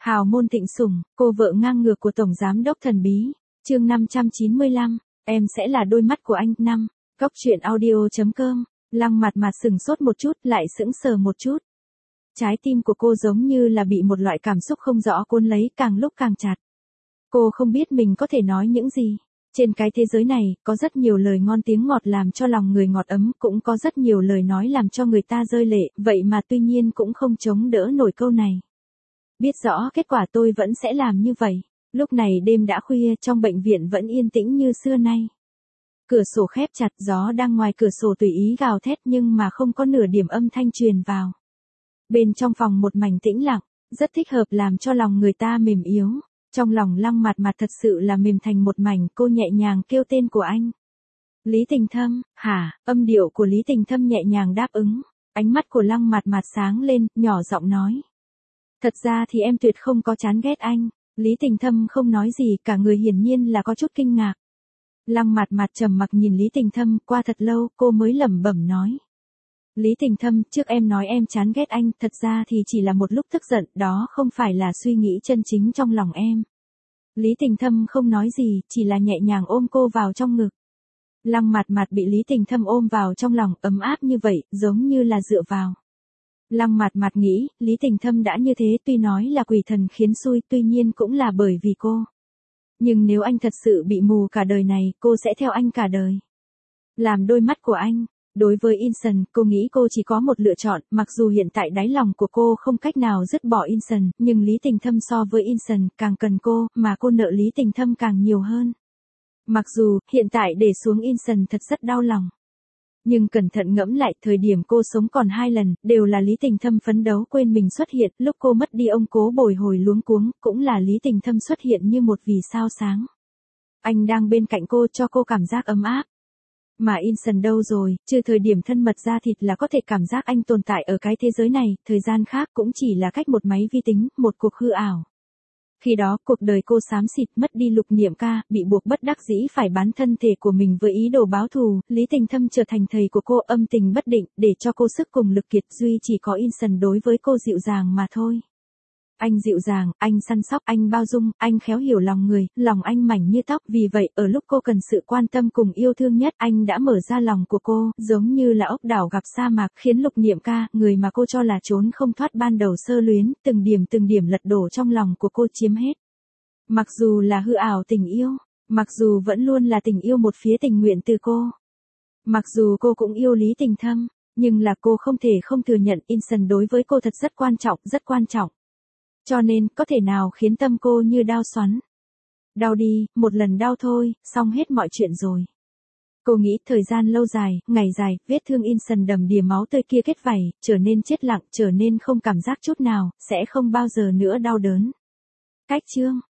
Hào môn thịnh sủng, cô vợ ngang ngược của Tổng Giám đốc thần bí. Chương 595, em sẽ là đôi mắt của anh. 5. Góc truyện audio.com. Lăng Mặt Mặt sững sốt một chút, lại sững sờ một chút. Trái tim của cô giống như là bị một loại cảm xúc không rõ cuốn lấy, càng lúc càng chặt. Cô không biết mình có thể nói những gì. Trên cái thế giới này, có rất nhiều lời ngon tiếng ngọt làm cho lòng người ngọt ấm, cũng có rất nhiều lời nói làm cho người ta rơi lệ, vậy mà tuy nhiên cũng không chống đỡ nổi câu này. Biết rõ kết quả tôi vẫn sẽ làm như vậy. Lúc này đêm đã khuya, trong bệnh viện vẫn yên tĩnh như xưa nay. Cửa sổ khép chặt, gió đang ngoài cửa sổ tùy ý gào thét nhưng mà không có nửa điểm âm thanh truyền vào. Bên trong phòng một mảnh tĩnh lặng, rất thích hợp làm cho lòng người ta mềm yếu. Trong lòng Lăng Mặt Mặt thật sự là mềm thành một mảnh, cô nhẹ nhàng kêu tên của anh. Lý Tình Thâm. Hả? Âm điệu của Lý Tình Thâm nhẹ nhàng đáp ứng. Ánh mắt của Lăng Mặt Mặt sáng lên, nhỏ giọng nói. Thật ra thì em tuyệt không có chán ghét anh. Lý Tình Thâm không nói gì, cả người hiển nhiên là có chút kinh ngạc. Lăng Mặt Mặt trầm mặc nhìn Lý Tình Thâm, qua thật lâu, cô mới lẩm bẩm nói. Lý Tình Thâm, trước em nói em chán ghét anh, thật ra thì chỉ là một lúc tức giận, đó không phải là suy nghĩ chân chính trong lòng em. Lý Tình Thâm không nói gì, chỉ là nhẹ nhàng ôm cô vào trong ngực. Lăng Mặt Mặt bị Lý Tình Thâm ôm vào trong lòng, ấm áp như vậy, giống như là dựa vào. Lăng Mặt Mặt nghĩ, Lý Tình Thâm đã như thế, tuy nói là quỷ thần khiến xui, tuy nhiên cũng là bởi vì cô. Nhưng nếu anh thật sự bị mù cả đời này, cô sẽ theo anh cả đời. Làm đôi mắt của anh. Đối với Inson, cô nghĩ cô chỉ có một lựa chọn, mặc dù hiện tại đáy lòng của cô không cách nào dứt bỏ Inson, nhưng Lý Tình Thâm so với Inson càng cần cô, mà cô nợ Lý Tình Thâm càng nhiều hơn. Mặc dù, hiện tại để xuống Inson thật rất đau lòng. Nhưng cẩn thận ngẫm lại, thời điểm cô sống còn 2 lần, đều là Lý Tình Thâm phấn đấu quên mình xuất hiện, lúc cô mất đi ông cố bồi hồi luống cuống, cũng là Lý Tình Thâm xuất hiện như một vì sao sáng. Anh đang bên cạnh cô cho cô cảm giác ấm áp. Mà Inson đâu rồi, trừ thời điểm thân mật ra thịt là có thể cảm giác anh tồn tại ở cái thế giới này, thời gian khác cũng chỉ là cách một máy vi tính, một cuộc hư ảo. Khi đó, cuộc đời cô xám xịt, mất đi Lục Niệm Ca, bị buộc bất đắc dĩ phải bán thân thể của mình với ý đồ báo thù, Lý Tình Thâm trở thành thầy của cô, âm tình bất định, để cho cô sức cùng lực kiệt, duy chỉ có Inson đối với cô dịu dàng mà thôi. Anh dịu dàng, anh săn sóc, anh bao dung, anh khéo hiểu lòng người, lòng anh mảnh như tóc, vì vậy ở lúc cô cần sự quan tâm cùng yêu thương nhất, anh đã mở ra lòng của cô, giống như là ốc đảo gặp sa mạc, khiến Lục Niệm Ca, người mà cô cho là trốn không thoát ban đầu sơ luyến, từng điểm lật đổ trong lòng của cô chiếm hết. Mặc dù là hư ảo tình yêu, mặc dù vẫn luôn là tình yêu một phía tình nguyện từ cô. Mặc dù cô cũng yêu Lý Tình Thâm, nhưng là cô không thể không thừa nhận Inson đối với cô thật rất quan trọng, rất quan trọng. Cho nên, có thể nào khiến tâm cô như đao xoắn. Đau đi, một lần đau thôi, xong hết mọi chuyện rồi. Cô nghĩ thời gian lâu dài, ngày dài, vết thương Inson đầm đìa máu tươi kia kết vảy, trở nên chết lặng, trở nên không cảm giác chút nào, sẽ không bao giờ nữa đau đớn. Cách chương.